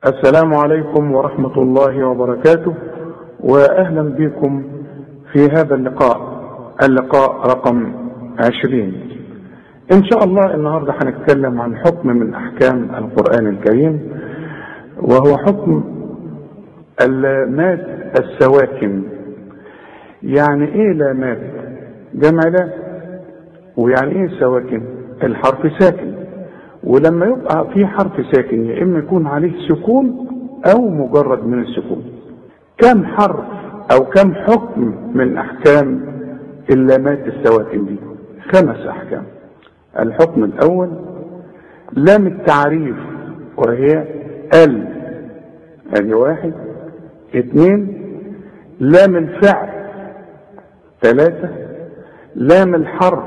السلام عليكم ورحمة الله وبركاته، وأهلا بكم في هذا اللقاء رقم 20. إن شاء الله النهاردة هنتكلم عن حكم من أحكام القرآن الكريم، وهو حكم اللامات السواكن. يعني إيه لامات؟ جمع لا. ويعني إيه سواكن؟ الحرف ساكن، ولما يبقى في حرف ساكن يا إما يكون عليه سكون أو مجرد من السكون. كم حرف أو كم حكم من أحكام اللامات السواكن دي؟ 5 أحكام. الحكم الأول لام التعريف، وهي ال، هذه 1. 2 لام الفعل. 3 لام الحرف.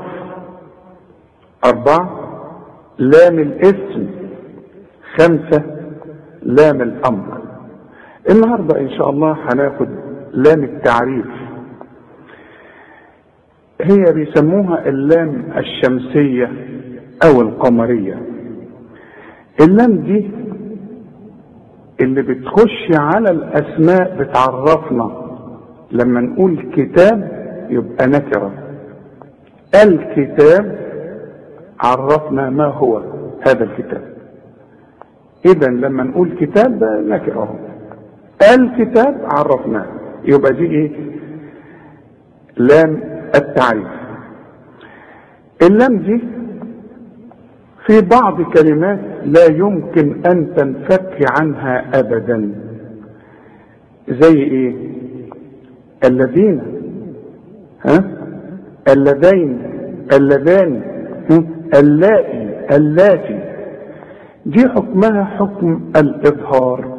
4 لام الاسم. 5 لام الامر. النهارده ان شاء الله هناخد لام التعريف. هي بيسموها اللام الشمسية او القمرية. اللام دي اللي بتخش على الاسماء بتعرفنا. لما نقول كتاب يبقى نكرة. الكتاب عرفنا ما هو هذا الكتاب. اذا لما نقول كتاب نكره. الكتاب عرفناه، يبقى دي ايه؟ لام التعريف. اللام دي في بعض كلمات لا يمكن ان تنفك عنها ابدا. زي ايه؟ الذين، اللذين، اللذان، اللائي، اللاتي. دي حكمها حكم الإظهار.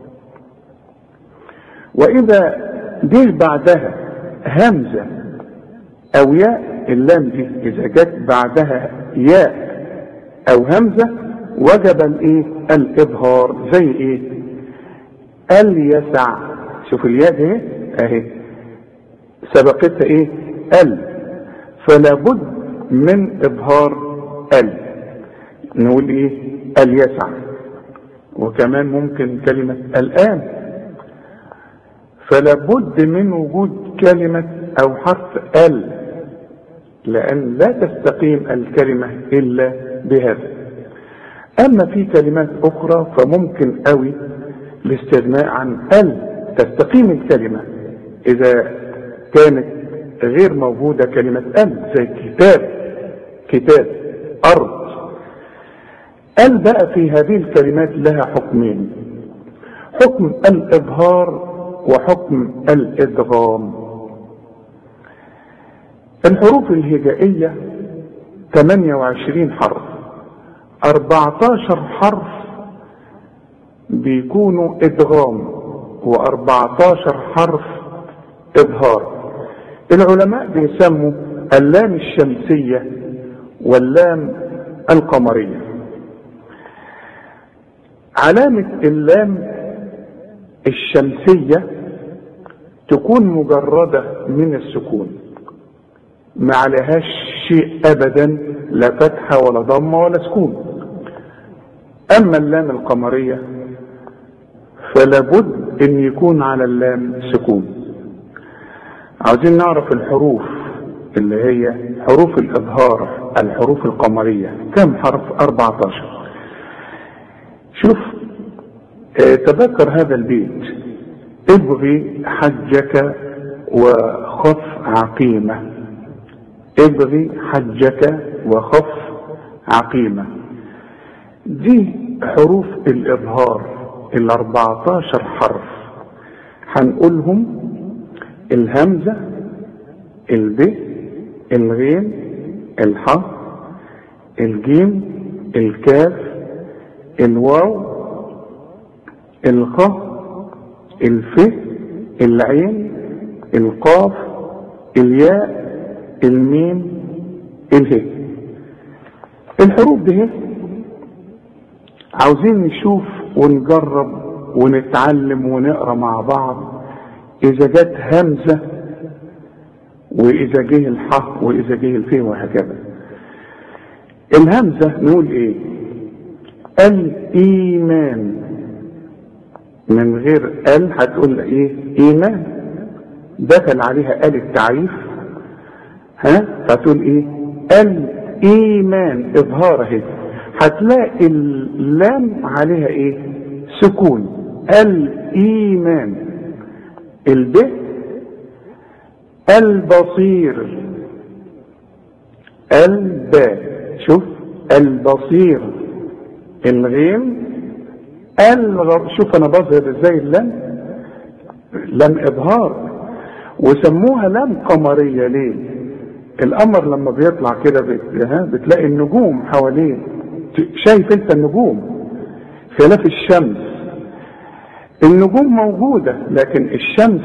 وإذا جه بعدها همزة أو ياء، اللام دي إذا جت بعدها ياء أو همزة وجب الإظهار. زي إيه؟ اليسع. شوف الياء دي أهي سبقتها إيه؟ فلا بد من إظهار نقول ايه؟ اليسع. وكمان ممكن كلمة الآن، فلا بد من وجود كلمة او حرف لان لا تستقيم الكلمة الا بهذا. اما في كلمات اخرى فممكن قوي الاستغناء عن تستقيم الكلمة اذا كانت غير موجودة كلمة زي كتاب، أرض. بقى في هذه الكلمات لها حكمين: حكم الإظهار وحكم الإدغام. الحروف الهجائية 28 حرف، 14 حرف بيكونوا إدغام و14 حرف إظهار. العلماء بيسموا اللام الشمسية واللام القمرية. علامة اللام الشمسية تكون مجردة من السكون، ما عليهاش شيء أبدا، لا فتحة ولا ضمة ولا سكون. أما اللام القمرية فلا بد أن يكون على اللام سكون. عاوزين نعرف الحروف اللي هي حروف الإظهار، الحروف القمرية. كم حرف؟ 14. شوف، تذكر هذا البيت: ابغي حجك وخف عقيمة. ابغي حجك وخف عقيمة. دي حروف الإظهار 14 حرف. هنقولهم: الهمزة، الب، الغين، الح، الجيم، الكاف، الواو، الخ، الف، العين، القاف، الياء، الميم، اله. الحروف دي عاوزين نشوف ونجرب ونتعلم ونقرا مع بعض. اذا جت همزة واذا جه الح واذا جه الف وهكذا. الهمزة نقول ايه؟ الإيمان. من غير ال هتقول ايه؟ ايمان. دخل عليها ال التعريف، فتقول ايه؟ الايمان اظهار اهي. هتلاقي اللام عليها ايه؟ سكون. الايمان. الب البصير. الباء. شوف البصير. الغين شوف انا بظهر ازاي اللام، لام اظهار. وسموها لام قمريه. ليه؟ القمر لما بيطلع كده بتلاقي النجوم حواليه. شايف انت النجوم؟ خلاف الشمس، النجوم موجوده لكن الشمس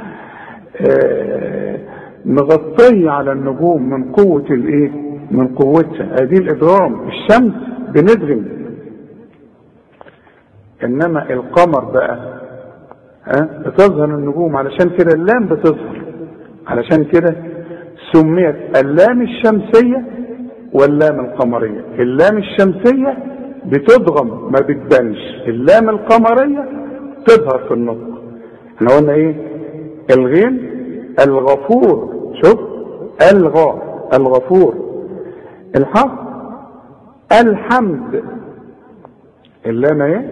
مغطيه على النجوم من قوه الايه؟ من قوتها. ادي الادغام. الشمس بندغم، انما القمر بقى بتظهر النجوم. علشان كده اللام بتظهر، علشان كده سميت اللام الشمسيه واللام القمريه. اللام الشمسيه بتدغم ما بتبانش، اللام القمريه تظهر في النطق. احنا قلنا ايه؟ الغين الغفور. شوف الغفور. الحق الحمد. اللام ايه؟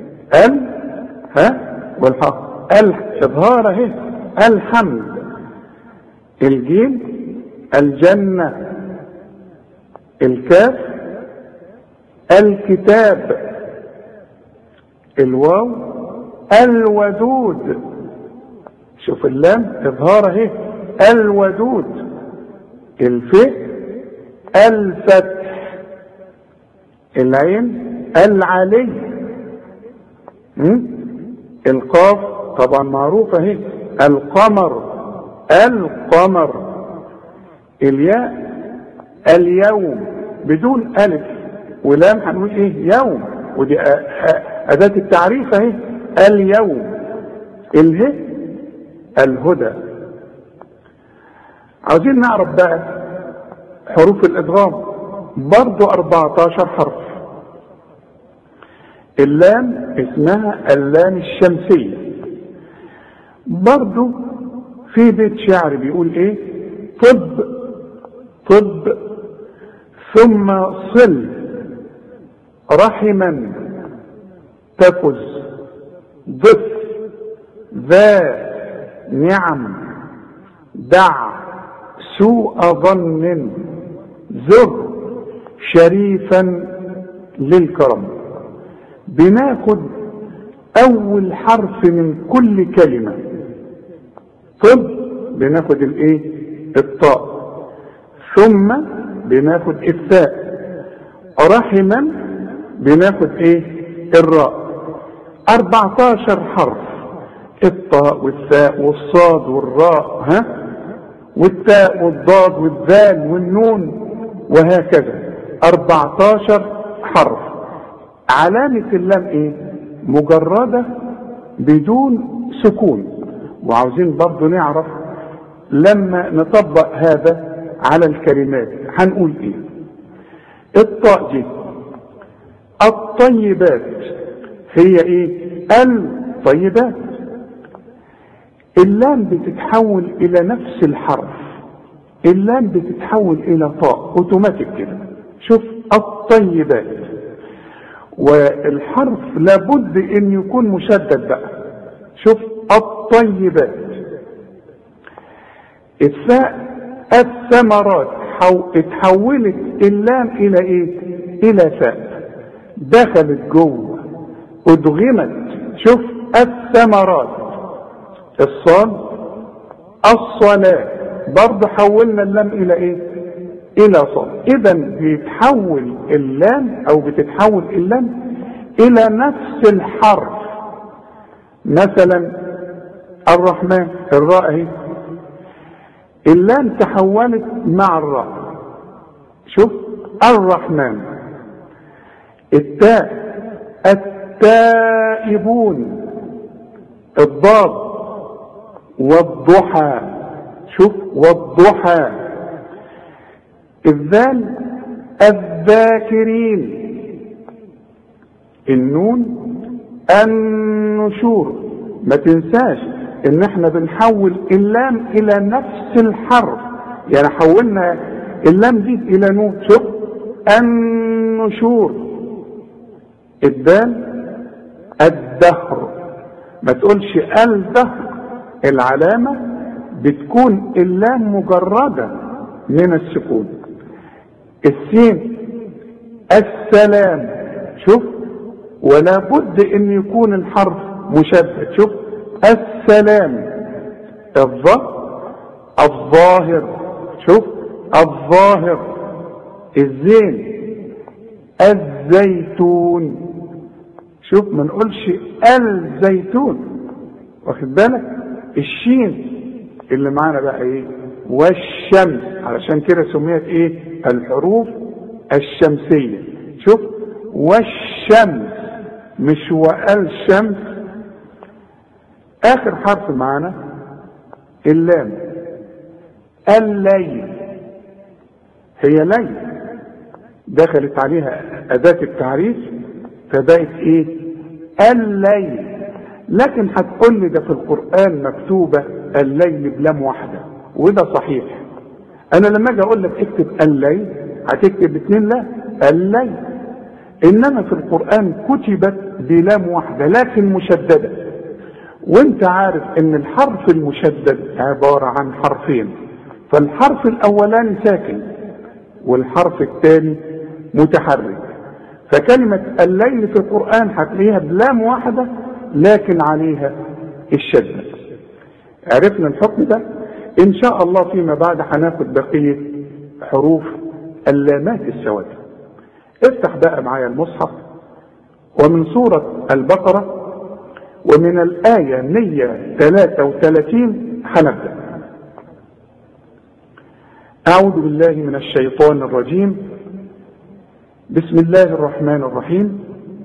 والحق اظهار اهي. الحمد. الجيم الجنة. الكاف الكتاب. الواو الودود. شوف اللام اظهار اهي. الودود. الفاء الفتح. العين العلي. القاف طبعا معروفة اهي. القمر. الياء اليوم بدون ألف ولام. هنقول ايه؟ يوم. ودي أداة التعريف اهي. اليوم. اله الهدى. عاوزين نعرف بقى حروف الادغام. برضو 14 حرف. اللام اسمها اللام الشمسية. برضو في بيت شعر بيقول ايه؟ طب ثم صل رحما تفز ضف ذا نعم دع سوء ظن زر شريفا للكرم. بناخد اول حرف من كل كلمة. طب بناخد الايه؟ الطاء. ثم بناخد الثاء. رحما بناخد ايه؟ الراء. 14 حرف. الطاء والثاء والصاد والراء والتاء والضاد والذال والنون وهكذا. 14 حرف. علامة اللام ايه؟ مجردة بدون سكون. وعاوزين برضو نعرف لما نطبق هذا على الكلمات هنقول ايه. الطاء دي الطيبات هي ايه؟ الطيبات. اللام بتتحول الى نفس الحرف. اللام بتتحول الى طاء اوتوماتيك كده. شوف الطيبات. والحرف لابد ان يكون مشدد بقى. شوف الطيبات. الثاء الثمرات. اتحولت اللام الى ايه؟ الى ثاء. دخلت جوه ادغمت. شوف الثمرات. الصاد الصلاة. برضه حولنا اللام الى ايه؟ الى صاد. اذا بيتحول اللام او بتتحول اللام الى نفس الحرف. مثلا الرحمن. الراء اهي. اللام تحولت مع الراء. شوف الرحمن. التاء التائبون. الضاد والضحى. شوف والضحى. الذال الذاكرين. النون النشور. ما تنساش ان احنا بنحول اللام الى نفس الحرف، يعني حولنا اللام دي الى نون. شوف النشور. الدال الدهر، ما تقولش الدهر، العلامة بتكون اللام مجردة من السكون. السين السلام. شوف، ولا بد ان يكون الحرف مشدد. شوف السلام. الظاهر. شوف الظاهر. الزين الزيتون. شوف، ما نقولش الزيتون، واخد بالك؟ الشين اللي معانا بقى ايه؟ والشمس، علشان كده سميت ايه؟ الحروف الشمسية. شوف والشمس مش والشمس. اخر حرف معانا اللام. الليل. هي ليل دخلت عليها اداة التعريف فبقت ايه؟ الليل. لكن هتقول لي ده في القرآن مكتوبة الليل بلام واحدة، وده صحيح. انا لما اجي اقول لك اكتب الليل هتكتب 2 لا، الليل. انما في القرآن كتبت بلام واحدة لكن مشددة، وانت عارف ان الحرف المشدد عبارة عن حرفين، فالحرف الاولاني ساكن والحرف الثاني متحرك. فكلمة الليل في القرآن هتلاقيها بلام واحدة لكن عليها الشدة. عرفنا الحكم ده؟ ان شاء الله فيما بعد هناخد بقية حروف اللامات السواد. افتح بقى معايا المصحف ومن سورة البقرة ومن الآية 133 هنبدأ. أعوذ بالله من الشيطان الرجيم. بسم الله الرحمن الرحيم.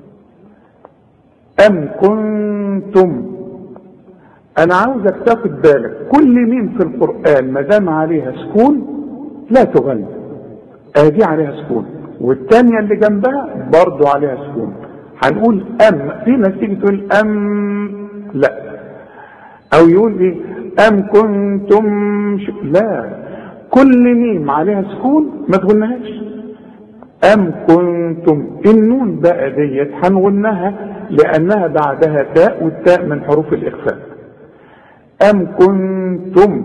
أم كنتم. أنا عاوزك تاخد بالك كل ميم في القرآن ما دام عليها سكون لا تغني. أدي عليها سكون، والثانية اللي جنبها برضو عليها سكون. هنقول أم. في ناس تيجي تقول أم لا، أو يقول إيه أم كنتم لا، كل ميم عليها سكون ما تغنهاش. أم كنتم. النون بقى ديت هنغنها لأنها بعدها تاء، والتاء من حروف الإخفاء. أم كنتم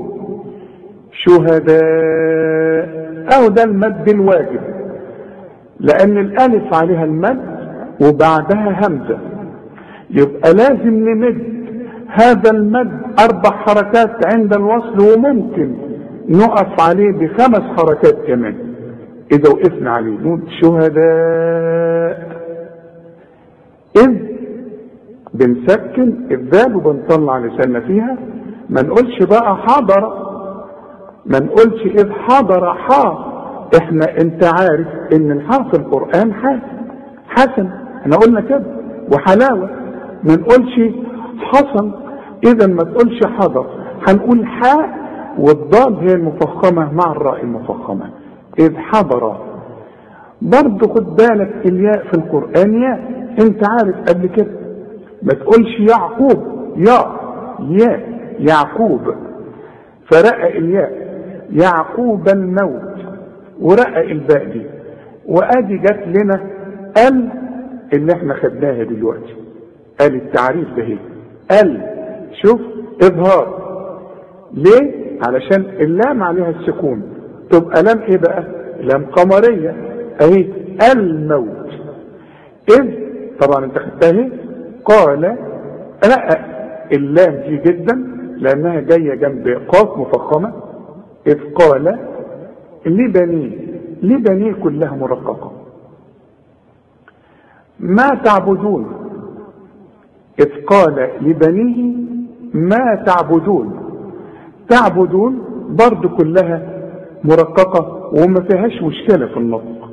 شهداء، أو ده المد الواجب لأن الألف عليها المد وبعدها همزة، يبقى لازم نمد هذا المد 4 حركات عند الوصل، وممكن نقف عليه ب5 حركات كمان إذا وقفنا عليه. نقول شهداء. إذ بنسكن الذال وبنطلع لساننا فيها. ما نقولش بقى حضر، ما نقولش إذ حضر حا. انت عارف ان الحرف القرآن حسن، احنا قلنا كده، وحلاوة. ما نقولش حصن، اذا ما تقولش حضر، هنقول حاء والضاد هي المفخمة مع الراء المفخمة. إذ حضر. برضه خد بالك الياء في القرآن ياء، انت عارف قبل كده. ما تقولش يعقوب، ياء يعقوب، فرقق الياء يعقوب الموت ورقق الباء دي. وادي جت لنا ال اللي احنا خدناها دلوقتي، ال التعريف ده هي ال. شوف اظهار ليه؟ علشان اللام عليها السكون، تبقى لام ايه بقى؟ لام قمرية اهي. الموت. اذ طبعا انت خدتها اهي. قال رقق اللام دي جدا لانها جاية جنب قاف مفخمة. اذ قال لبنيه كلها مرققة. ما تعبدون. إذ قال لبنيه ما تعبدون برضو كلها مرققة وما فيهاش مشكلة في النطق.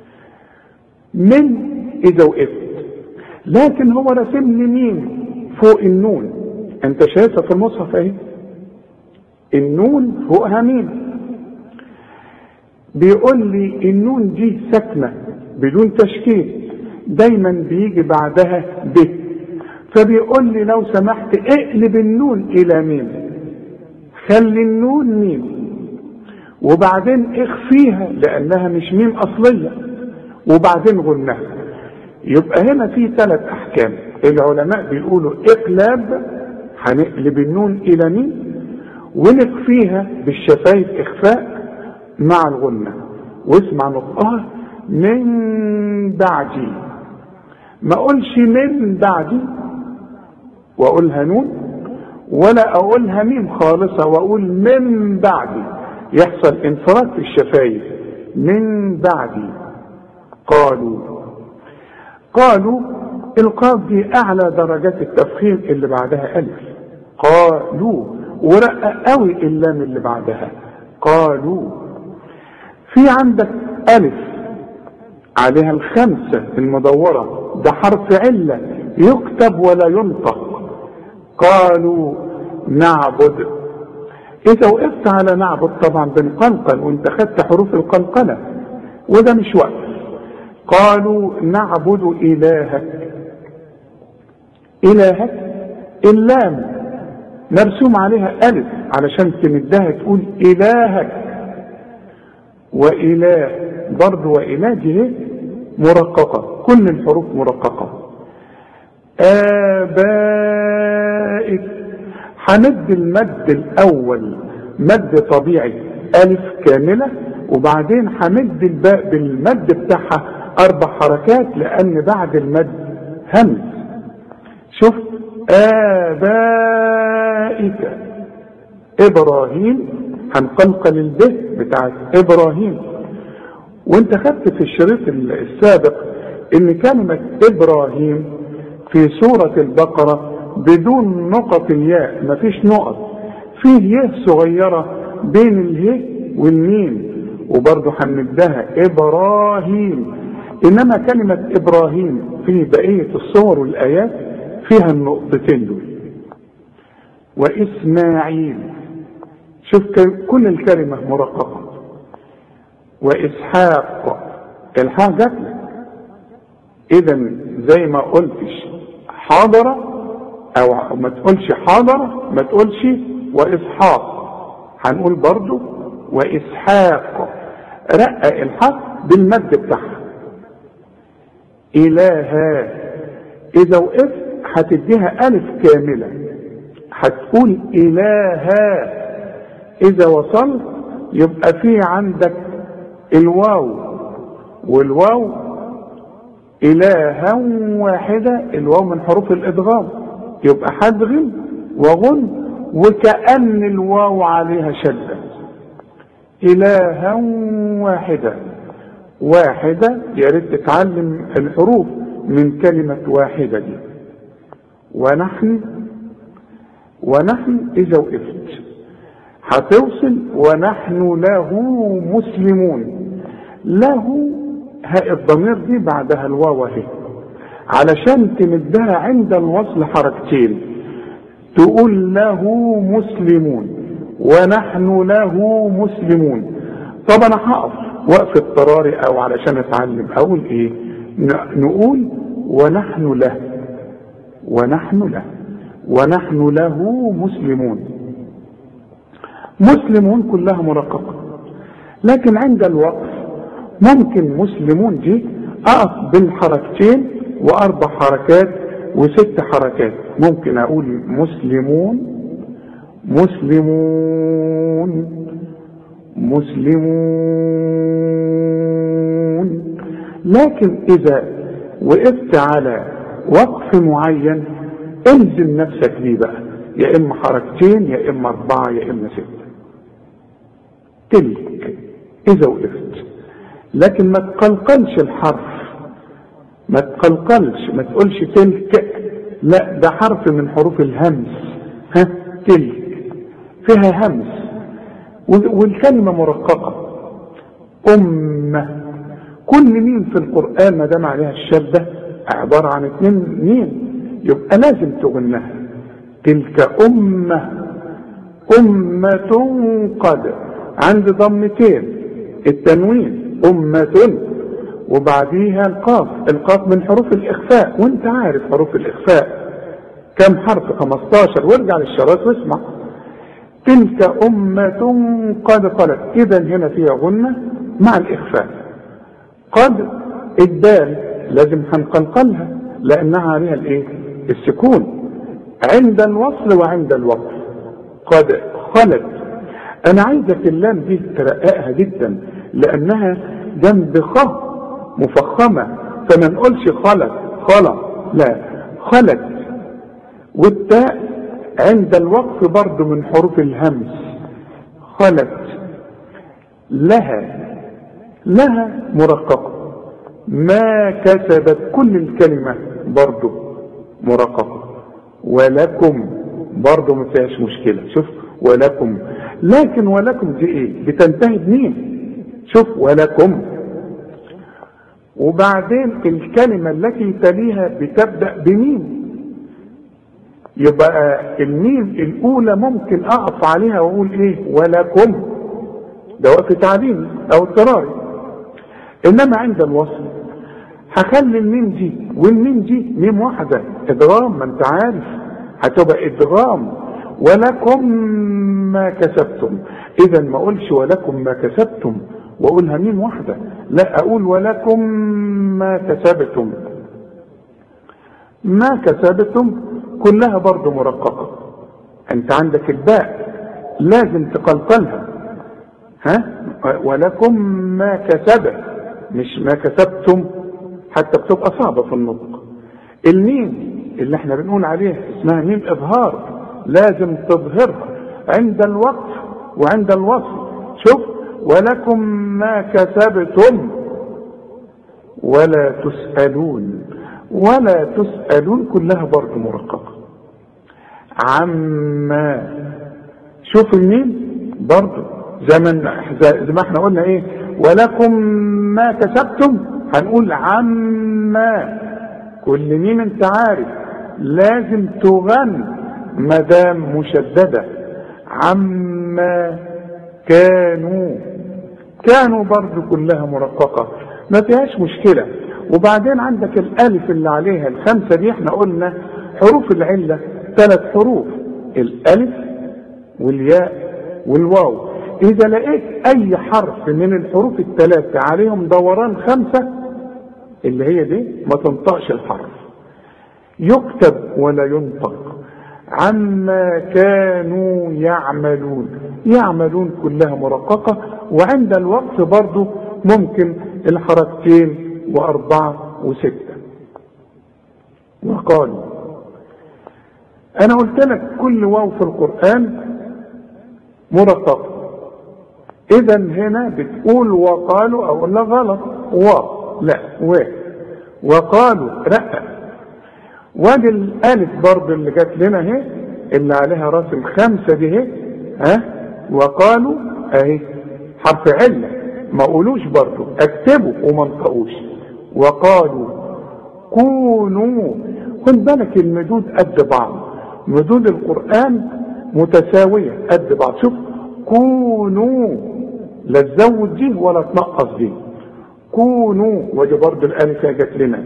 من إذا وقفت، لكن هو رسم لي مين فوق النون. انت شايفها في المصحف اهي، النون فوقها مين. بيقول لي النون دي ساكنة بدون تشكيل، دايما بيجي بعدها ب. فبيقول لي لو سمحت اقلب النون الى ميم، خلي النون ميم وبعدين اخفيها لانها مش ميم اصلية وبعدين غنها. يبقى هنا في 3 احكام. العلماء بيقولوا اقلاب، هنقلب النون الى ميم ونخفيها بالشفايف اخفاء مع الغنة، واسمع نطقها من بعدي. ما اقولش من بعدي واقولها نون، ولا اقولها ميم خالصة واقول من بعدي، يحصل انفراد في الشفايف. من بعدي. قالوا القاف دي اعلى درجات التفخيم اللي بعدها الف. قالوا. ورقق قوي اللام اللي بعدها. قالوا. في عندك الف عليها الخمسة المدورة، ده حرف علة يكتب ولا ينطق. قالوا نعبد. اذا وقفت على نعبد طبعا بنقلقل، وانت خدت حروف القلقلة وده مش وقف. قالوا نعبد إلهك. اللام مرسوم عليها ألف علشان تمدها تقول إلهك. وإله برضو، وإله دي مرققة، كل الحروف مرققة. آبائك. هنمد المد الأول مد طبيعي ألف كاملة، وبعدين همد الباء بالمد بتاعها 4 حركات لأن بعد المد همز. شوف آبائك. إبراهيم هنقلقل الباء بتاعت إبراهيم. وانت خدت في الشريط السابق ان كلمة إبراهيم في سورة البقرة بدون نقط الياء، مفيش نقط، فيه ياء صغيرة بين الهاء والميم، وبرضه هنمدها إبراهيم. إنما كلمة إبراهيم في بقية الصور والآيات فيها النقطتين دول. وإسماعيل. شوف كل الكلمة مرققة. وإسحاق. الحاء جت لك، إذا زي ما قلتش حاضرة أو ما تقولش حاضرة، ما تقولش وإسحاق، هنقول برضو وإسحاق. رقق الحاء بالمد بتاعها. إلها. إذا وقفت هتديها ألف كاملة، هتقول إلها. إذا وصلت يبقى في عندك الواو، والواو إلها واحدة، الواو من حروف الإدغام، يبقى هدغم وغن وكأن الواو عليها شدة. إلها واحدة. يا ريت تتعلم الحروف من كلمة واحدة دي. ونحن إذا وقفت هتوصل ونحن له مسلمون. له هاء الضمير دي بعدها الواو اهي، علشان تمدها عند الوصل حركتين، تقول له مسلمون ونحن له مسلمون. طب انا هقف وقف اضطراري او علشان اتعلم اقول ايه؟ نقول ونحن له مسلمون. مسلمون كلها مرققة، لكن عند الوقف ممكن مسلمون دي اقف بالحركتين و4 حركات و6 حركات. ممكن اقول مسلمون لكن اذا وقفت على وقف معين الزم نفسك ليه بقى، يا اما حركتين يا اما 4 يا اما 6. تلك اذا وقفت، لكن ما تقلقلش الحرف، ما تقولش تلك، لا ده حرف من حروف الهمس. تلك فيها همس والكلمة مرققة. أمة. كل ميم في القرآن ما دام عليها الشدة عبارة عن 2 ميم، يبقى لازم تغنها. تلك أمة قد عند ضمتين التنوين أمة وبعديها القاف من حروف الإخفاء، وانت عارف حروف الإخفاء كم حرف؟ 15. وارجع للشرايط واسمع. تلك أمة قد خلت، إذا هنا فيها غنة مع الإخفاء. قد الدال لازم هنقلقلها لأنها عليها الإيه؟ السكون عند الوصل وعند الوقف. قد خلت. أنا عايزك اللام دي ترققها جدا لأنها جنب خ مفخمة، فما نقولش خلت خلا، لا، خلت. والتاء عند الوقف برضو من حروف الهمس. خلت. لها مرققة. ما كسبت، كل الكلمة برضو مرققة. ولكم برضو ما فيهاش مشكلة. شوف ولكم، لكن ولكم دي ايه؟ بتنتهي بمين؟ شوف ولكم. وبعدين الكلمة التي تليها بتبدأ بمين؟ يبقى الميم الأولى ممكن أقف عليها وأقول إيه؟ ولكم. ده وقت تعليمي أو اضطراري. إنما عند الوصل هخلي الميم دي والميم دي ميم واحدة إدغام، ما أنت عارف هتبقى إدغام. ولكم ما كسبتم. إذا ما أقولش ولكم ما كسبتم وأقولها ميم واحدة، لا، أقول ولكم ما كسبتم. ما كسبتم كلها برضو مرققة. أنت عندك الباء لازم تقلقلها. ولكم ما كسب، مش ما كسبتم، حتى بتبقى صعبة في النطق. الميم اللي احنا بنقول عليها اسمها ميم إظهار، لازم تظهرها عند الوقف وعند الوصل. شوف ولكم ما كسبتم ولا تسألون. ولا تسألون كلها برضه مرققة. عما، شوف الميم برضه زي ما احنا قلنا ايه؟ ولكم ما كسبتم، هنقول عما. كل ميم انت عارف لازم تغن مدام مشددة. عما كانوا برضو كلها مرققة، ما فيهاش مشكلة. وبعدين عندك الالف اللي عليها الخمسة دي، احنا قلنا حروف العلة 3 حروف، الالف والياء والواو. اذا لقيت اي حرف من الحروف ال3 عليهم دوران 5 اللي هي دي، ما تنطقش الحرف، يكتب ولا ينطق. عما كانوا يعملون كلها مرققة. وعند الوقت برضو ممكن الحركتين و4 و6. وقالوا، انا قلت لك كل واو في القرآن مرققة. اذا هنا بتقول وقالوا، او لا غلط، لا وقالوا رقق. وادي الالف برضه اللي جات لنا اهي اللي عليها راس ال5 دي اهي، وقالوا اهي حرف عله، ما قولوش برضه، اكتبوا وما انطقوش. وقالوا كونوا. خد بالك المدود قد بعض، مدود القرآن متساوية قد بعض. شوف كونوا، لا تزود دي ولا تنقص دي. كونوا. ودي برضه الالف جات لنا.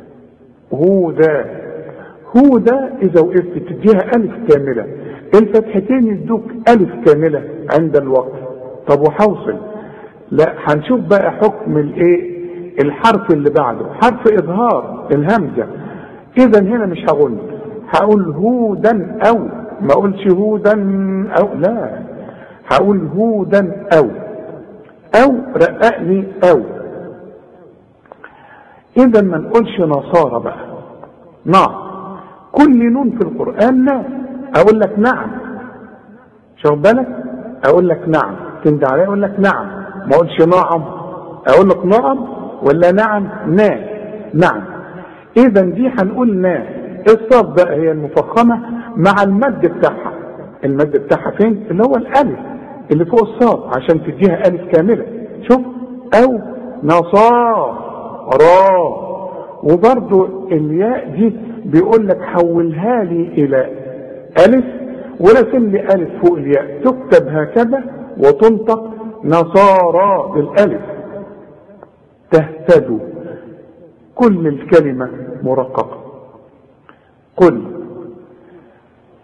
هودا اذا وقفت تديها الف كاملة، الفتحتين يدوك الف كاملة عند الوقف. طب وحوصل؟ لا، هنشوف بقى حكم الايه، الحرف اللي بعده حرف اظهار الهمزة. اذا هنا مش هقول هودا او، ما اقولش هودا او، لا، هقول هودا او رققني او. اذا ما نقولش نصارى بقى، كل نون في القرآن لا. اقول لك نعم، شوف بالك، اقول لك نعم، تندى علي اقول لك نعم، ما اقولش نعم. اقول لك نعم ولا نعم؟ نعم. اذا دي هنقول الصاد بقى هي المفخمة مع المد بتاعها. المد بتاعها فين؟ اللي هو الالف اللي فوق الصاد عشان تديها الف كاملة. شوف، او نصارى. وبرضو الياء دي بيقول لك حولها لي الى الف ورسم لي الف فوق الياء، تكتب هكذا وتنطق نصارى بالالف. تهتدوا، كل الكلمة مرققة. قل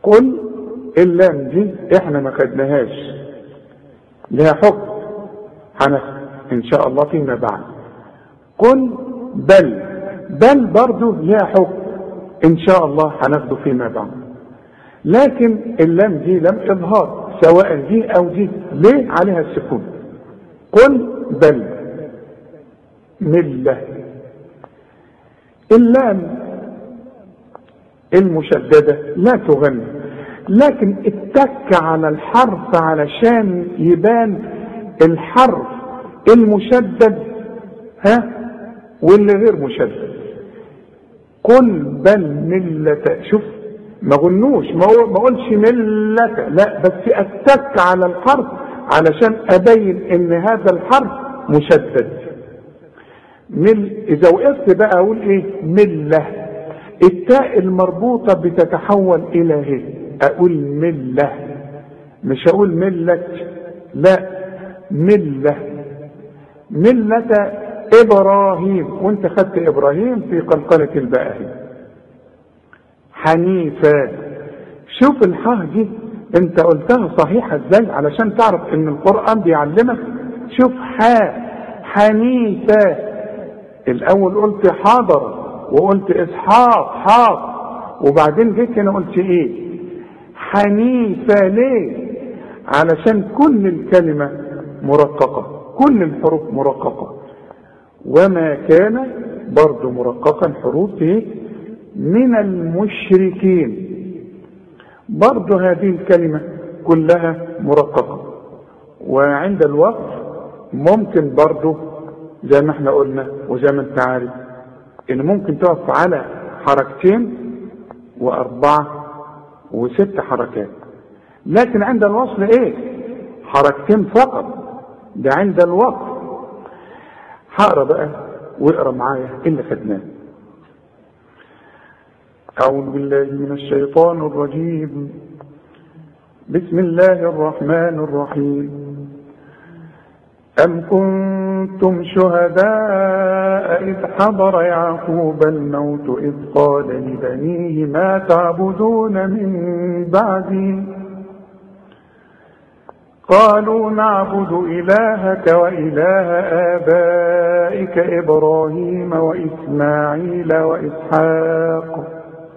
قل اللام دي احنا ما خدناهاش، لها حكم هناخد ان شاء الله فيما بعد. قل بل برضو لها حكم ان شاء الله هناخده فيما بعد. لكن اللام دي لم اظهار سواء دي او دي، ليه عليها السكون؟ قل بل ملة. اللام المشددة لا تغني، لكن اتك على الحرف علشان يبان الحرف المشدد واللي غير مشدد. قل بل ملة، شوف ما غنوش، ما قولش ملة، لا بس اتك على الحرف علشان ابين ان هذا الحرف مشدد. اذا وقفت بقى اقول ايه؟ ملة. التاء المربوطة بتتحول الى هي، اقول ملة، مش اقول ملة، لا ملة. ملة ابراهيم، وانت خدت ابراهيم في قلقلة الباء. حنيفة، شوف الحاء دي انت قلتها صحيحة ازاي علشان تعرف ان القرآن بيعلمك. شوف حنيفة، الاول قلت حاضر وقلت اسحاق حاق، وبعدين جيت هنا قلت ايه؟ حنيفة. ليه؟ علشان كل الكلمة مرققة، كل الحروف مرققة. وما كان برضو مرققا، حروف من المشركين، برضو هذه الكلمة كلها مرققة. وعند الوقت ممكن برضو زي ما احنا قلنا وزي ما انت عارف ان ممكن تقف على حركتين واربعة وست حركات، لكن عند الوصل ايه؟ حركتين فقط، ده عند الوقت. هقرا بقى واقرا معايا اللي خدناه. أعوذ بالله من الشيطان الرجيم. بسم الله الرحمن الرحيم. أم كنتم شهداء إذ حضر يعقوب الموت إذ قال لبنيه ما تعبدون من بعدي قالوا نعبد إلهك وإله آبائك إبراهيم وإسماعيل وإسحاق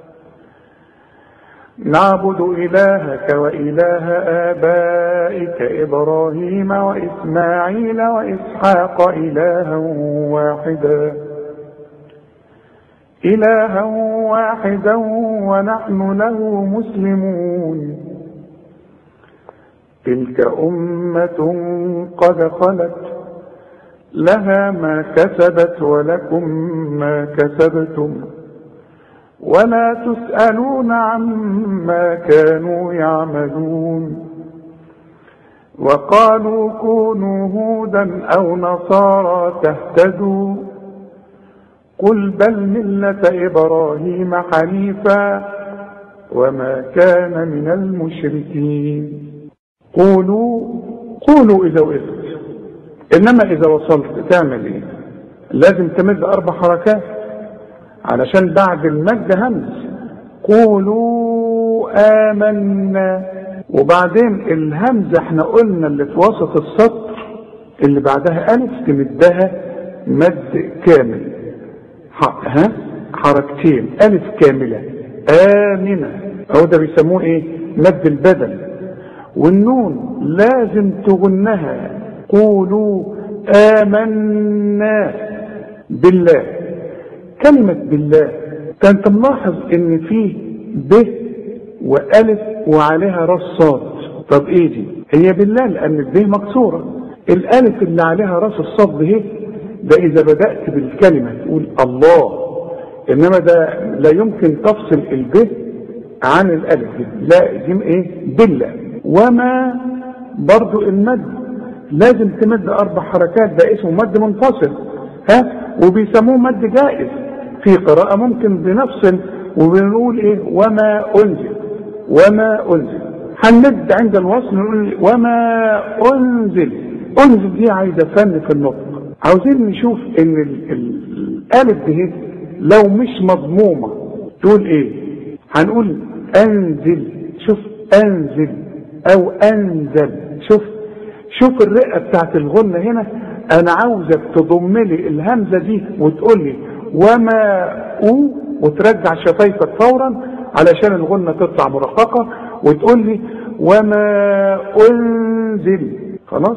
نعبد إلهك وإله آبائك إبراهيم وإسماعيل وإسحاق إلها واحدا ونحن له مسلمون. تلك أمة قد خلت لها ما كسبت ولكم ما كسبتم ولا تسألون عما كانوا يعملون. وقالوا كونوا هودا أو نصارى تهتدوا قل بل ملة إبراهيم حنيفا وما كان من المشركين. قولوا إذا وقفت، إنما إذا وصلت تعمل إيه؟ لازم تمد 4 حركات علشان بعد المد همز. قولوا آمنا، وبعدين الهمزة احنا قلنا اللي في وسط السطر اللي بعدها ألف تمدها مد كامل، حركتين ألف كاملة. آمنة أو ده بيسموه إيه؟ مد البدن. والنون لازم تغنها. قولوا آمنا بالله. كلمة بالله كانت ملاحظ ان فيه ب وألف وعليها راس صاد. طب ايه دي؟ هي بالله لان الب مكسورة. الألف اللي عليها راس الصاد ده اذا بدأت بالكلمة تقول الله، انما ده لا يمكن تفصل الب عن الألف دي. لا دي ايه؟ بالله. وما برضو المد لازم تمد 4 حركات، ده اسمه مد منفصل وبيسموه مد جائز. في قراءة ممكن بنفصل وبنقول ايه؟ وما انزل هنمد عند الوصل نقول وما انزل دي عايزة فن في النطق. عاوزين نشوف ان الالف دي لو مش مضمومة تقول ايه؟ هنقول انزل. أنزل أو أنزل. شوف الرئة بتاعت الغنة هنا. أنا عاوزك تضم لي الهمزة دي وتقول لي وما أو، وترجع شفايفك فورا علشان الغنة تطلع مرققة، وتقول لي وما أنزل. خلاص.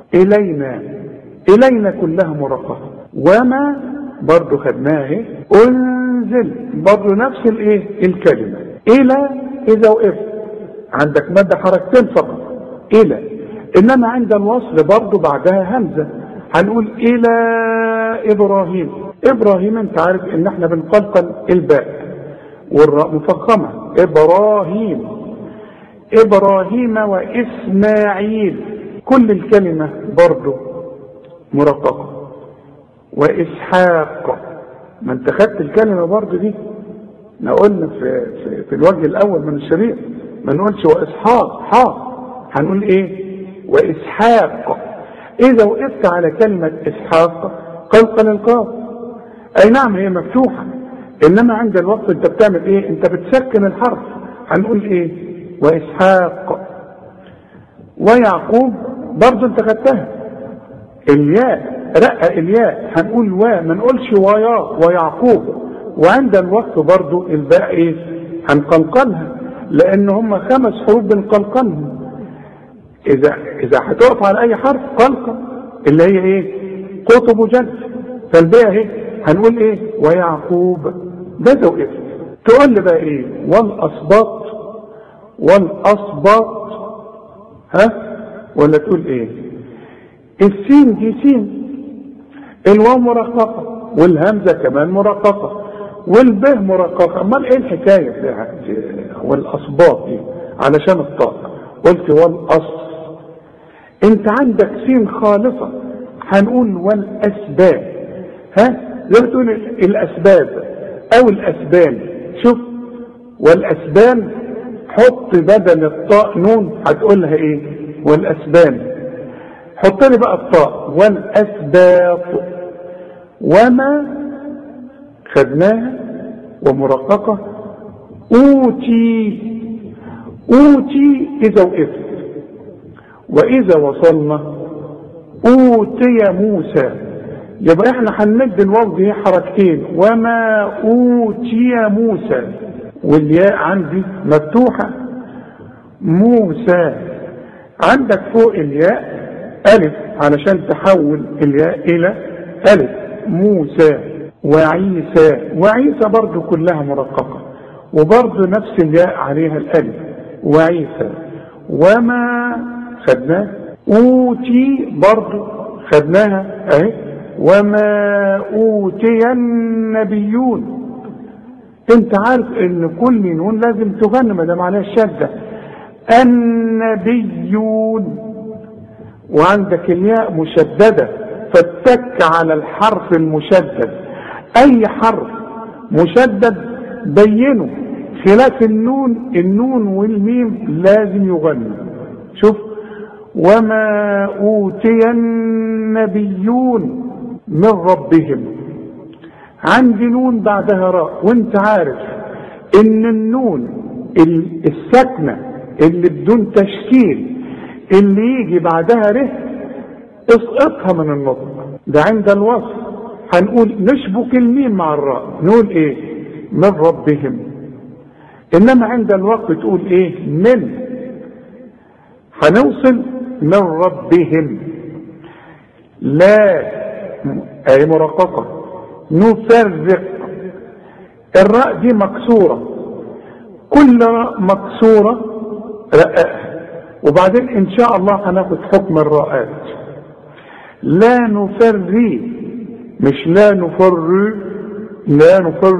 إلينا كلها مرققة. وما برضو خدناها اهي. أنزل برضو نفس الكلمة. إلى إذا وقفت عندك مادة حركتين فقط إلى، إنما عند الوصل برضو بعدها همزة هنقول إلى إبراهيم. إبراهيم أنت عارف إن احنا بنقلقل الباء والراء مفخمة. إبراهيم وإسماعيل كل الكلمة برضو مرققة. وإسحاق، ما انت خدت الكلمة برضو دي. قلنا في الوجه الأول من الشريط ما نقولش وإسحاق هنقول إيه؟ وإسحاق. إذا وقفت على كلمة إسحاق قلقل القاف. أي نعم هي مفتوحة، إنما عند الوقت أنت بتعمل إيه؟ أنت بتسكن الحرف. هنقول إيه؟ وإسحاق. ويعقوب برضو أنت خدتها. الياء رقق الياء هنقول ما نقولش ويعقوب. وعند الوقت برضو الباء إيه؟ هنقلقلها، لأن هم 5 حروف بنقلقلهم. إذا هتقف على أي حرف قلقل اللي هي إيه؟ قطب جد. فالباء اهي هنقول إيه؟ ويعقوب. ده توقف. تقول لي بقى إيه؟ والأصباط ولا تقول إيه؟ السين دي سين، الواو مرققة والهمزة كمان مرققة والباء مرققة. امال ايه الحكاية والأصباط دي؟ علشان الطاء قلت والأص. انت عندك سين خالصة هنقول والأسباب. زي ما تقول الأسباب أو الأسبان. شوف والأسبان حط بدل الطاء نون هتقولها ايه؟ والأسبان. حط لي بقى الطاء والأسباط. وما خدناها ومرققة. أوتي إذا وقفت. وإذا وصلنا أوتي موسى، يبقى احنا هنمد الواو دي حركتين. وما أوتي موسى، والياء عندي مفتوحة. موسى عندك فوق الياء ألف علشان تحول الياء إلى ألف. موسى وعيسى برضو كلها مرققة، وبرضو نفس الياء عليها الألف. وعيسى. وما خدناه. أوتي برضو خدناها اهي. وما أوتي النبيون. انت عارف ان كل نون لازم تغنى ما دام عليها الشدة. النبيون. وعندك الياء مشددة فاتك على الحرف المشدد. اي حرف مشدد بينه، خلاف النون والميم لازم يغنى. شوف وما أوتي النبيون من ربهم. عندي نون بعدها راء، وانت عارف ان النون الساكنة اللي بدون تشكيل اللي يجي بعدها ره اسقطها من النطق. ده عند الوصف هنقول نشبك الميم مع الراء نقول ايه؟ من ربهم. انما عند الوقت تقول ايه؟ من. هنوصل من ربهم. لا اي مرققة. نفرق. الراء دي مكسورة، كل راء مكسورة رققها، وبعدين ان شاء الله هناخد حكم الراءات. لا نفرق، مش لا نفرق، لا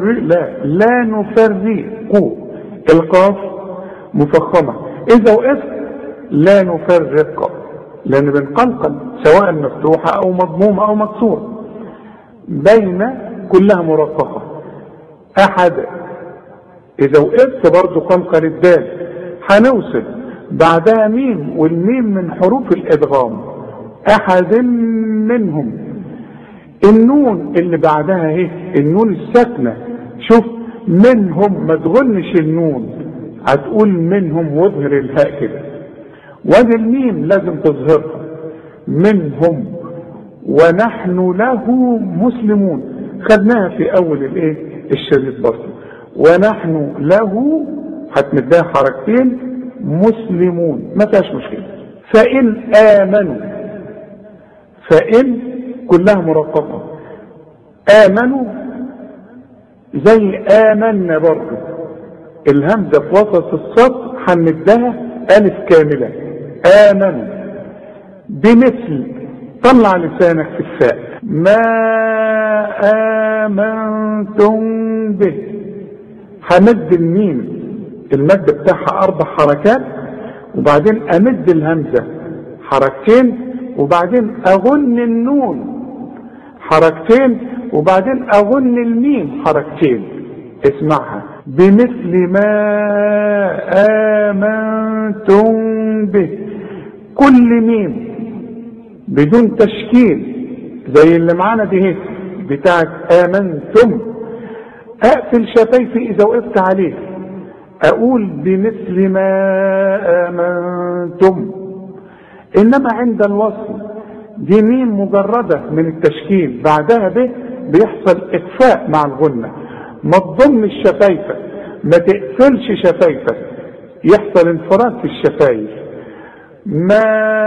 نفرق. القاف مفخمة. اذا وقفت لا نفرق، لان بنقلقل سواء مفتوحة او مضمومة او مكسورة. بين كلها مرققة. احد. اذا وقفت برضو قلقل الدال هنوصل بعدها ميم، والميم من حروف الادغام. احد منهم. النون اللي بعدها اهي النون الساكنة. شوف منهم ما تغنش النون هتقول منهم واظهر الهاء كده. وادي الميم لازم تظهرها، منهم ونحن له مسلمون، خدناها في اول الشريط برضه. ونحن له هتمدها حركتين، مسلمون ما فيهاش مشكله. فإن آمنوا، فإن كلها مرققة، آمنوا زي آمنا برضه، الهمزة في وسط السطر هنمدها ألف كاملة، آمنوا. بمثل، طلع لسانك في الفاء، ما آمنتم به، همد الميم المد بتاعها 4 حركات، وبعدين امد الهمزة حركتين، وبعدين اغن النون حركتين، وبعدين اغن الميم حركتين. اسمعها، بمثل ما آمنتم به، كل ميم بدون تشكيل زي اللي معانا دي بتاعت آمنتم. اقفل شفايفي اذا وقفت عليه، اقول بمثل ما آمنتم. انما عند الوصل دي ميم مجردة من التشكيل، بعدها به بيحصل اخفاء مع الغنة، ما تضمش شفايفك، ما تقفلش شفايفك، يحصل انفراد في الشفايف. ما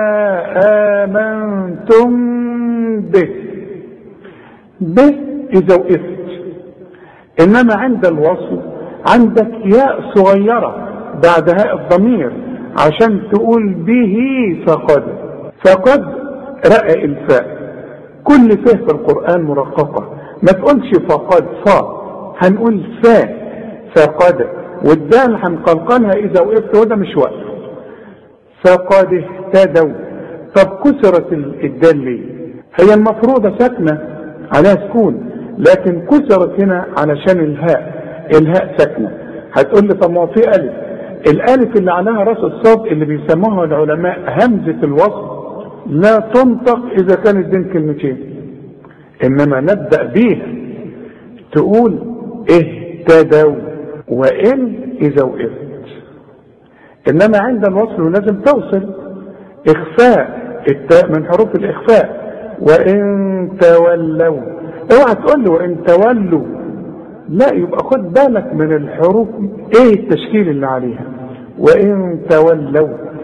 آمنتم به، به اذا وقفت. انما عند الوصل عندك ياء صغيرة بعد هاء الضمير عشان تقول به فقد، فقد رقق الفاء. كل فاء في القرآن مرققة، ما تقولش فقد فا، هنقول فاء فقد، والدال هنقلقلها اذا وقفت، وده مش وقف. فقد اهتدوا. طب كسرت الدال ليه؟ هي المفروضة ساكنة عليها سكون، لكن كسرت هنا علشان الهاء ساكنة. هتقول لي طب ما هو في ألف، الألف اللي عليها راس الصاد اللي بيسموها العلماء همزة الوصل لا تنطق إذا كانت بين كلمتين، إنما نبدأ بيها تقول اهتدوا، وإن إذا وقفت. إنما عند الوصل لازم توصل إخفاء التاء من حروف الإخفاء. وإن تولوا، اوعى تقول له وإن تولوا، لا، يبقى خد بالك من الحروف ايه التشكيل اللي عليها. وإن تولوا،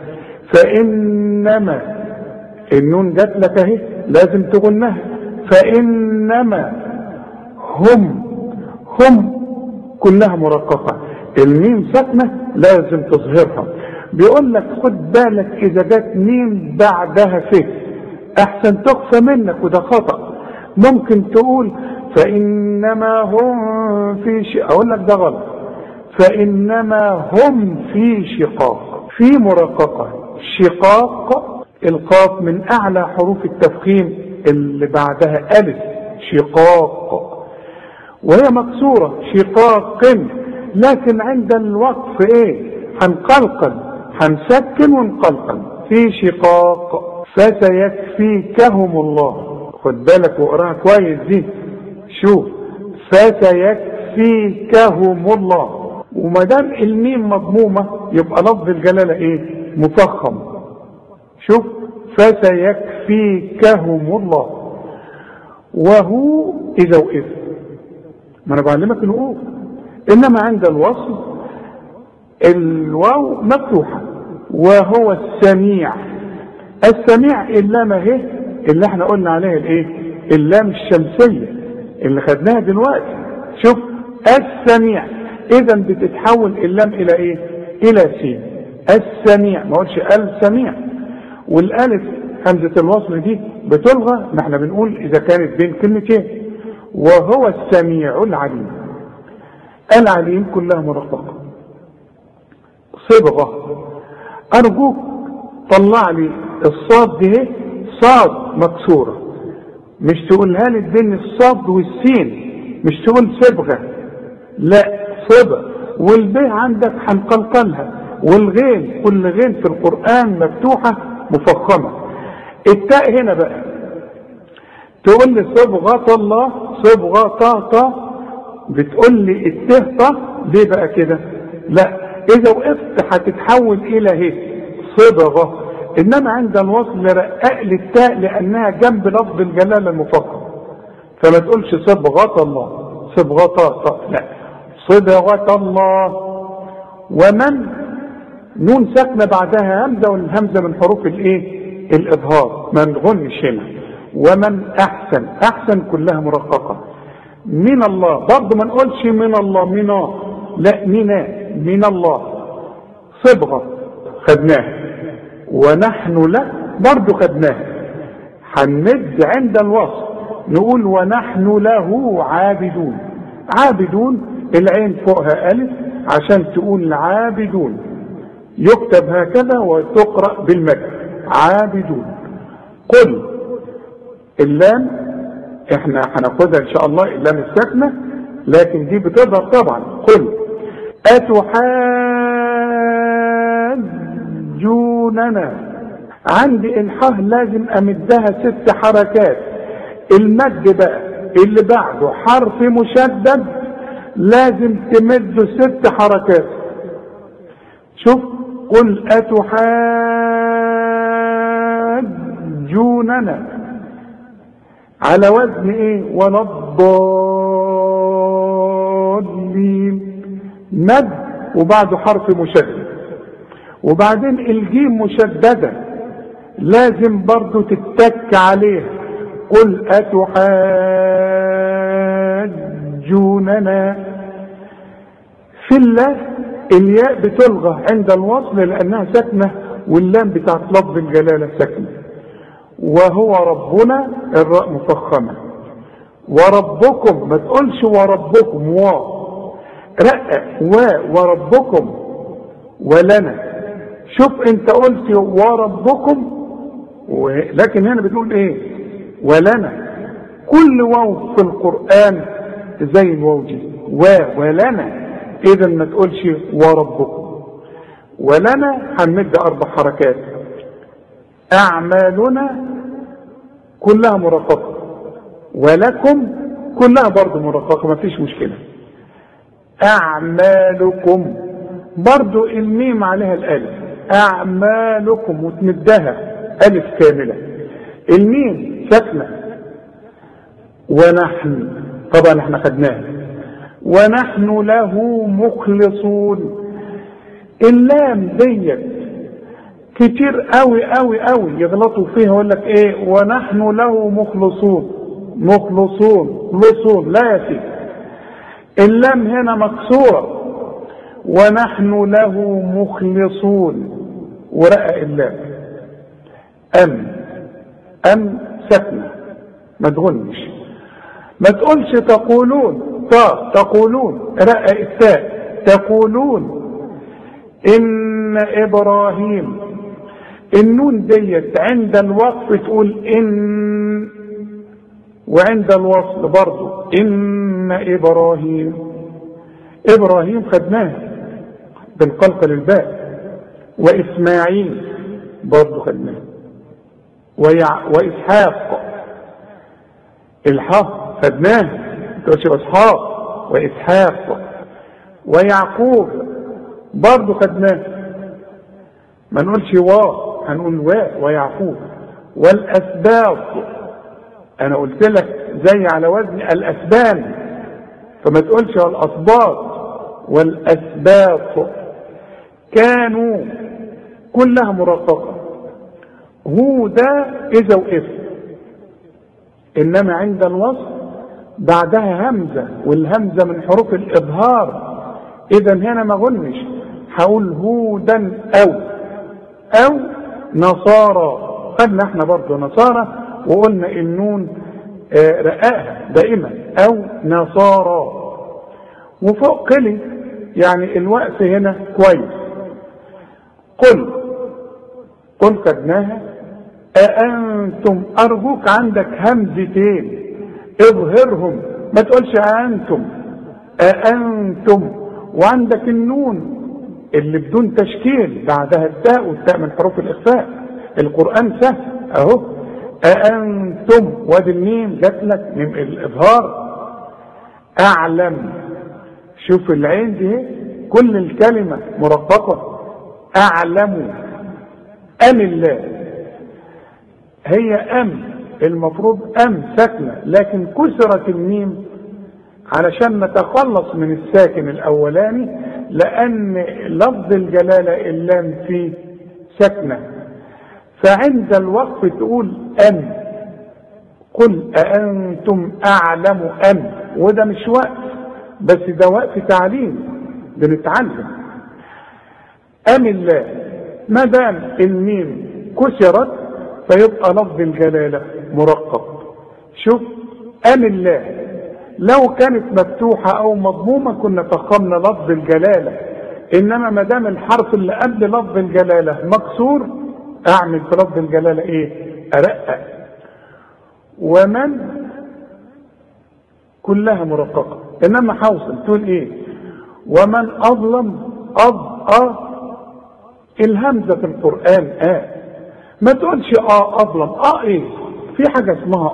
فإنما النون جات لك اهي لازم تغنها، فإنما هم كلها مرققة، الميم ساكنة لازم تظهرها. بيقول لك خد بالك اذا جات ميم بعدها فيه احسن تخفى منك، وده خطأ. ممكن تقول فإنما هم في اقول لك ده غلط، فإنما هم في شقاق، في مرققة. شقاق القاف من اعلى حروف التفخيم اللي بعدها الف، شقاق، وهي مكسورة شقاق، لكن عند الوقف ايه؟ هنقلقل، هنسكن ونقلقل. في شقاق فسيكفيكهم الله، خد بالك واقراها كويس دي، شوف فسيكفيكهم الله. وما دام الميم مضمومه يبقى لفظ الجلاله ايه؟ مفخم. شوف فسيكفيكهم الله. وهو اذا وقف، ما انا بعلمك الوقوف. انما عند الوصل الواو مفتوحه. وهو السميع، السميع اللام اهي اللي احنا قلنا عليها الايه؟ اللام الشمسيه اللي خدناها دلوقتي. شوف السميع، اذا بتتحول اللام الى ايه؟ الى سين. السميع، ما قلتش السميع. والالف همزه الوصل دي بتلغى، ما احنا بنقول اذا كانت بين كلمتين. وهو السميع العليم. العليم كلها مرققه. صبغه، ارجوك طلع لي الصاد دي صاد مكسوره، مش تقولها لي بين الصاد والسين، مش تقول صبغه، لا صبغ. والباء عندك هنقلقلها، والغين كل غين في القرآن مفتوحة مفخمة. التاء هنا بقى تقول لي صبغة الله، صبغة طا، بتقول لي التاء طا، ليه بقى كده؟ لا، اذا وقفت هتتحول الى هي صبغة، انما عند الوصل رقق للتاء لانها جنب لفظ الجلالة المفخم، فما تقولش صبغة الله، صبغة، لا، صبغة الله. ومن نون ساكنة بعدها همزة، والهمزة من حروف الايه؟ الاظهار، ما نغنش هنا. ومن احسن، احسن كلها مرققة. من الله برضه ما نقولش من الله منا، لا، من الله، صبغة خدناها. ونحن لا برضه خدناها. هنمد عند الوصل نقول ونحن له عابدون. عابدون العين فوقها ألف عشان تقول عابدون، يكتب هكذا وتقرأ بالمد، عابدون. قل، اللام احنا هناخدها ان شاء الله اللام الساكنة، لكن دي بتظهر طبعا. قل أتحاجوننا، عندي الحاء لازم امدها 6 حركات. المد بقى اللي بعده حرف مشدد لازم تمده 6 حركات. شوف، قل أتحاجوننا على وزن ايه؟ ولا الضالين، مد وبعده حرف مشدد. وبعدين الجيم مشددة لازم برضو تتك عليها. قل أتحاجوننا في الله، الياء بتلغى عند الوصل لأنها ساكنة، واللام بتاعت لفظ الجلالة ساكنة. وهو ربنا، الراء مفخمة. وربكم، ما تقولش وربكم، رقق وربكم ولنا. شوف انت قلت وربكم، لكن هنا بتقول ايه؟ ولنا. كل واو في القرآن زي الواو دي، ولنا. اذا ما تقولش وربكم. ولنا هنمد 4 حركات. اعمالنا كلها مرققة، ولكم كلها برضو مرققة، ما فيش مشكلة. اعمالكم برضو الميم عليها الالف، اعمالكم وتمدها الف كاملة. الميم ساكنة. ونحن طبعا احنا خدناها. ونحن له مخلصون. اللام ديت كتير قوي قوي قوي يغلطوا فيها، يقول لك ايه؟ ونحن له مخلصون، مخلصون، لا يا سيدي، اللام هنا مكسورة. ونحن له مخلصون، ورقق اللام. أم سكنة، ما تغنش. ما تقولش تقولون، تقولون، رقق التاء، تقولون. إن إبراهيم، النون ديت عند الوقف تقول إن، وعند الوصل برضو إن إبراهيم. إبراهيم خدناها بنقلقل الباء. وإسماعيل برضو خدناها. وإسحاق، الحاء خدناها، تقولش إسحاق، وإسحاق. ويعقوب برضو خدناه، ما نقولش هنقول ويعقوب. والأسباط، أنا قلت لك زي على وزن الأسبان، فما تقولش الأسباط. والأسباط كانوا كلها مرققة. هو ده إذا وقفت، إنما عند الوصل بعدها همزة، والهمزة من حروف الإظهار، إذا هنا ما غنش، هقول هودا أو نصارى. قلنا احنا برضو نصارى، وقلنا النون رقاها دائما، أو نصارى. وفوق قلي يعني الوقف هنا كويس. قل خدناها. أأنتم، أرجوك عندك همزتين اظهرهم، ما تقولش أأنتم. وعندك النون اللي بدون تشكيل بعدها التاء، والتاء من حروف الإخفاء. القرآن سهل أهو. أأنتم، وادي الميم جات لك من الإظهار. أعلم، شوف العين دي كل الكلمة مرققة. أعلم أم الله، هي أم المفروض أم ساكنة، لكن كسرت الميم علشان نتخلص من الساكن الأولاني، لأن لفظ الجلالة اللام فيه ساكنة. فعند الوقف تقول أم، قل أأنتم أعلم أم، وده مش وقف بس ده وقف تعليم، بنتعلم. أم الله، ما دام الميم كسرت فيبقى لفظ الجلالة مرقق. شوف أم الله لو كانت مفتوحة أو مضمومة كنا فخمنا لفظ الجلالة، إنما ما دام الحرف اللي قبل لفظ الجلالة مكسور أعمل في لفظ الجلالة إيه؟ أرقق. ومن كلها مرققة، إنما حوصل تقول إيه؟ ومن أظلم، الهمزة في القرآن ما تقولش أظلم، إيه؟ في حاجة اسمها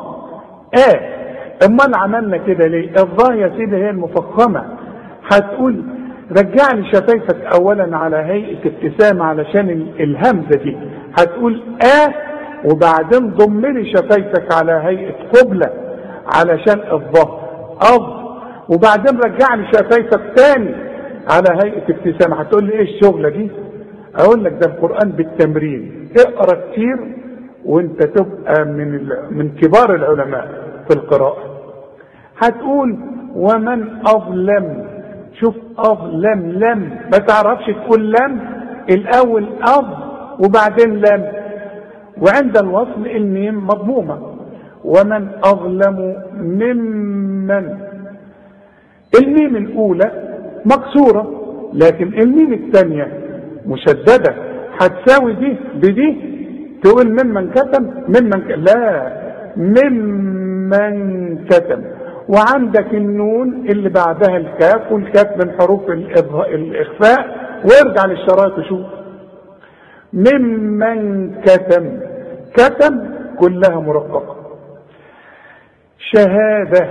امال عملنا كده ليه؟ الظاء يا سيدي هي المفخمة. هتقول رجع لي شفايفك اولا على هيئة ابتسامة علشان الهمزة دي، هتقول وبعدين ضم لي شفايفك على هيئة قبلة علشان الظهر وبعدين رجع لي شفايفك تاني على هيئة ابتسامة. هتقول لي ايه الشغلة دي؟ اقول لك ده القرآن بالتمرين، اقرا كتير وانت تبقى من كبار العلماء في القراءة. هتقول ومن أظلم، شوف أظلم لم، ما تعرفش تقول لم الأول وبعدين لم، وعند الوصل الميم مضمومة. ومن أظلم ممن، الميم الأولى مكسورة لكن الميم الثانية مشددة، هتساوي دي بدي، تقول ممن كتم لا ممن كتم. وعندك النون اللي بعدها الكاف، والكاف من حروف الإخفاء، وارجع للشرايط وشوف ممن كتم كلها مرققة. شهادة،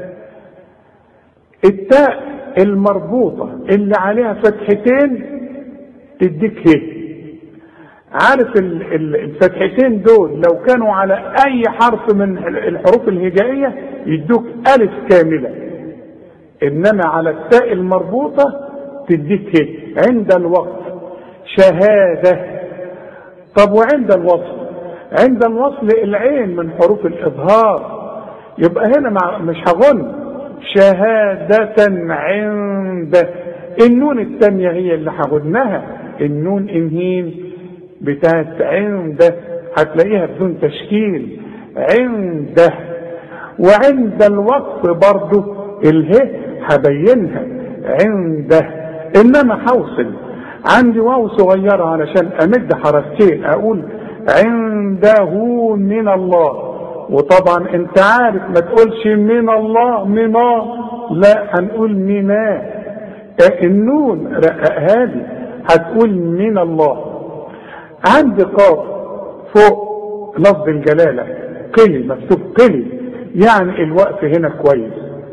التاء المربوطة اللي عليها فتحتين تديك هي. عارف الفتحتين دول لو كانوا على اي حرف من الحروف الهجائية يدوك الف كاملة، انما على التاء المربوطة تديك هي عند الوقف شهادة. طب وعند الوصل؟ عند الوصل العين من حروف الاظهار، يبقى هنا مش هغن شهادة عند. النون الثانية هي اللي هغنها، النون انهين بتاعت عنده هتلاقيها بدون تشكيل عنده. وعند الوقف برضو اله هبينها عنده، انما حوصل عندي واو صغيرة علشان امد حركتين اقول عنده من الله. وطبعا انت عارف ما تقولش من الله لا هنقول منا، النون رققها لي هتقول من الله. عندي قاف فوق لفظ الجلالة قلي، مكتوب قلي، يعني الوقف هنا كويس.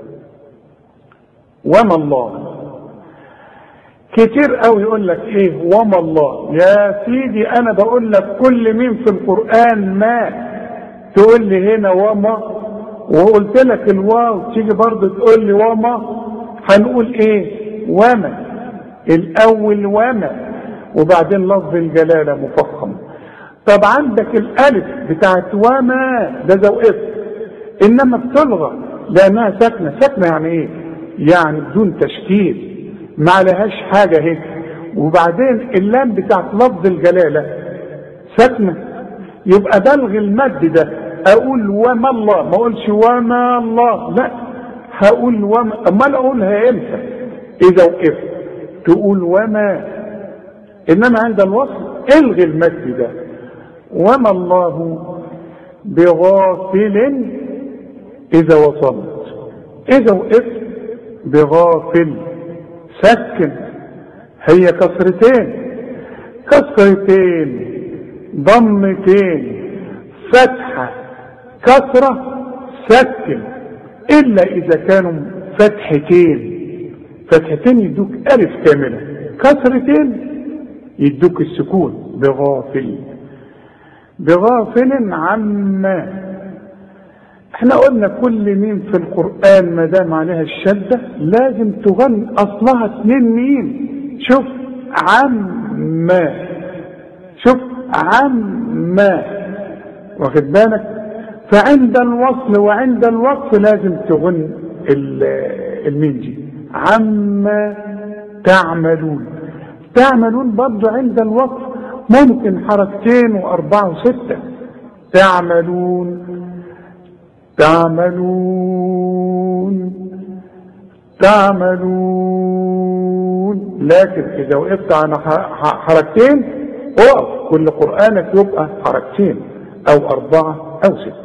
وما الله كتير قوي يقول لك ايه وما الله، يا سيدي انا بقول لك كل مين في القرآن ما تقول لي هنا وما، وقلت لك الواو تيجي برضه تقول لي وما، هنقول ايه وما الاول وما وبعدين لفظ الجلالة مفخم. طب عندك الالف بتاعت وما ده زوقف، انما بتلغى لانها ساكنة. ساكنة يعني ايه؟ يعني بدون تشكيل ما عليهاش حاجة هيك. وبعدين اللام بتاعت لفظ الجلالة ساكنة، يبقى بلغي المد ده اقول وما الله، ما اقولش وما الله، لا هقول وما. امال اقولها امتى؟ اذا وقفت تقول وما، انما عند الوصل الغي المد ده. وما الله بغافل اذا وصلت، اذا وقفت بغافل سكن، هي كسرتين ضمتين فتحة كسرة سكن، الا اذا كانوا فتحتين فتحتين يدوك ألف كاملة، كسرتين يدوك السكون بغافل. بغافل عما. احنا قلنا كل ميم في القرآن ما دام عليها الشدة لازم تغن أصلها 2 ميم. شوف عما، شوف عما، واخد بالك؟ فعند الوصل وعند الوقف لازم تغن الميم دي. عما تعملون. تعملون برضو عند الوقف ممكن حركتين و4 و6. تعملون تعملون تعملون. لكن إذا وقفت على حركتين اقف، كل قرآنك يبقى حركتين أو 4 أو 6.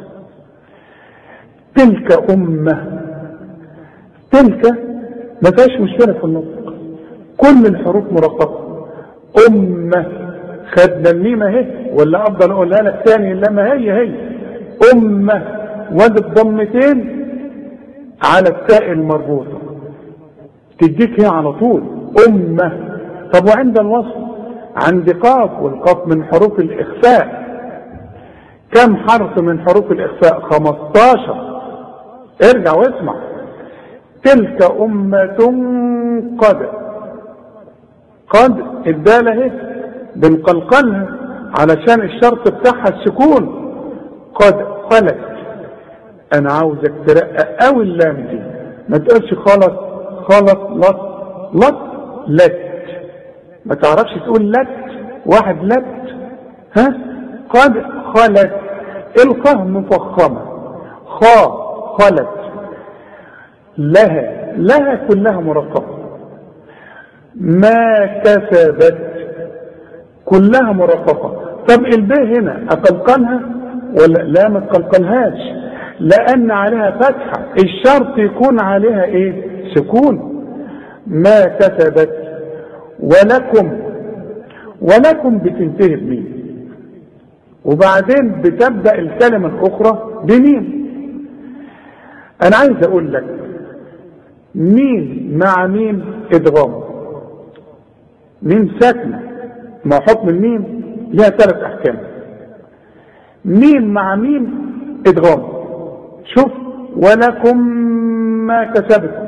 تلك أمة. تلك ما فيهاش مشكلة في النطق، كل الحروف مرققة. أمة خدنا الميم اهي، ولا أفضل أقولها لك تاني؟ لما هي أمة واد الضمتين على التاء المربوطة تديك هي على طول أمة. طب وعند الوصل عند قاف، والقاف من حروف الإخفاء. كم حرف من حروف الإخفاء؟ 15. ارجع واسمع. تلك أمة قد الدالة اهي بنقلقلها علشان الشرط بتاعها السكون. قد خلت. انا عاوزك ترقق قوي اللام دي، ما تقولش خلط لت. ما تعرفش تقول لت، واحد لت. ها؟ قد خلت. القاء مفخمة. خلت. لها كلها مرققة. ما كسبت كلها مرققة. طب الباء هنا اقلقلها ولا لا؟ ما تقلقلهاش لان عليها فتحة، الشرط يكون عليها ايه؟ سكون. ما كسبت. ولكم بتنتهي بميم، وبعدين بتبدأ الكلمة الاخرى بميم. انا عايز اقول لك ميم مع ميم ادغام. ميم ساكنة، ما حكم الميم لها 3 احكام. ميم مع ميم ادغام. شوف ولكم ما كسبتم.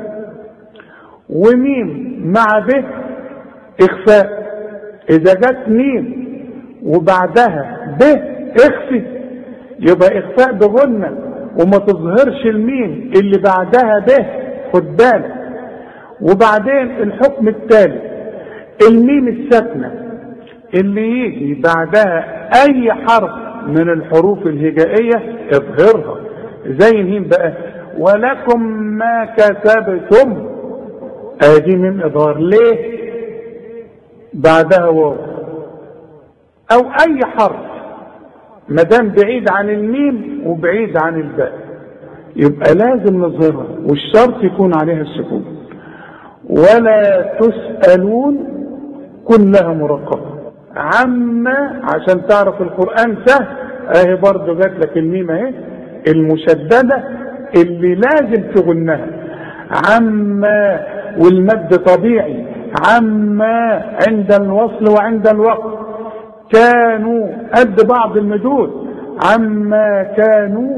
وميم مع ب اخفاء. اذا جت ميم وبعدها ب اخفي يبقى اخفاء بغنة وما تظهرش الميم اللي بعدها ب، خد بالك. وبعدين الحكم الثالث الميم الساكنة اللي يجي بعدها اي حرف من الحروف الهجائية اظهرها. زي الميم بقى ولكم ما كسبتم، ادي ميم اظهار. ليه؟ بعدها واو او اي حرف ما دام بعيد عن الميم وبعيد عن الباء يبقى لازم نظهرها، والشرط يكون عليها السكون. ولا تسألون كلها مرققة. عما عشان تعرف القرآن سهل اهي برضو جات لك الميم اهي المشددة اللي لازم تغنها. عما والمد طبيعي. عما عند الوصل وعند الوقف. كانوا قد بعض المدود. عما كانوا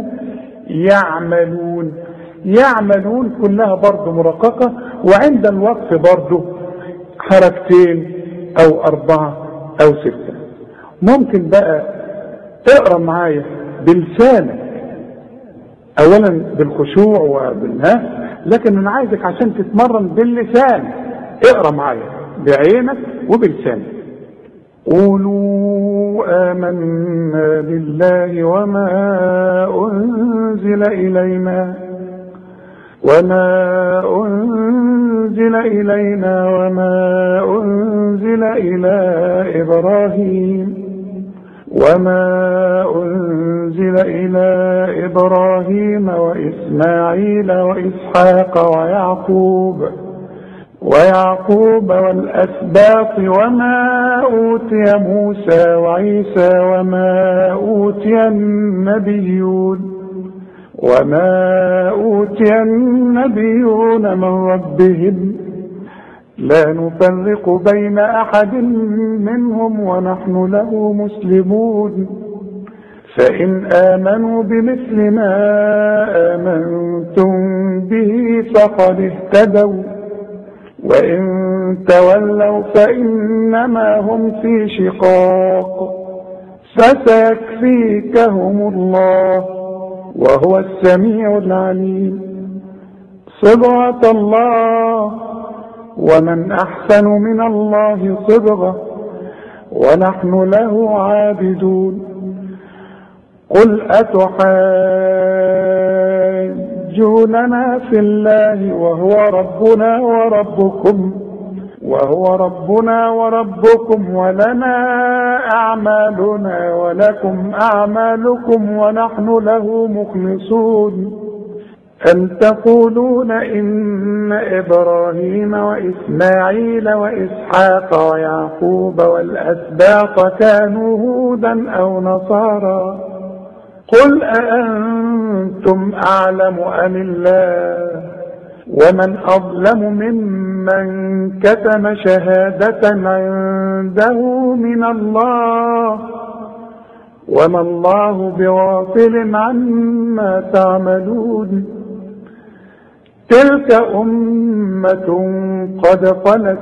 يعملون كلها برضو مرققة، وعند الوقف برضو حركتين او 4 او 6. ممكن بقى تقرأ معايا بلسانك اولا بالخشوع وبالها، لكن انا عايزك عشان تتمرن باللسان اقرأ معايا بعينك وبلسانك. قولوا آمنا بالله وما أنزل إلينا وما أنزل إلى إبراهيم وإسماعيل وإسحاق ويعقوب والأسباط وما أوتي موسى وعيسى وما أوتي النبيون من ربهم لا نفرق بين أحد منهم ونحن له مسلمون. فإن آمنوا بمثل ما آمنتم به فقد اهتدوا، وإن تولوا فإنما هم في شقاق، فسيكفيكهم الله وهو السميع العليم. صبغة الله، ومن أحسن من الله صبغة، ونحن له عابدون. قل أتحاجوننا في الله وهو ربنا وربكم، ولنا أعمالنا ولكم أعمالكم ونحن له مخلصون. أم تقولون إن إبراهيم وإسماعيل وإسحاق ويعقوب والأسباط كانوا هودا أو نصارى؟ قل أأنتم أعلم أم الله؟ ومن أظلم ممن كتم شهادة عنده من الله، وما الله بغافل عما تعملون. تلك أمة قد خلت،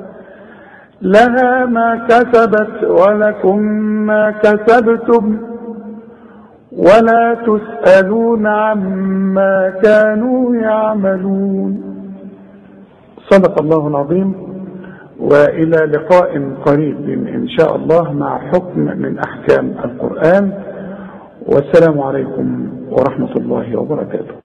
لها ما كسبت ولكم ما كسبتم، ولا تسألون عما كانوا يعملون. صدق الله العظيم. وإلى لقاء قريب إن شاء الله مع حكم من أحكام القرآن، والسلام عليكم ورحمة الله وبركاته.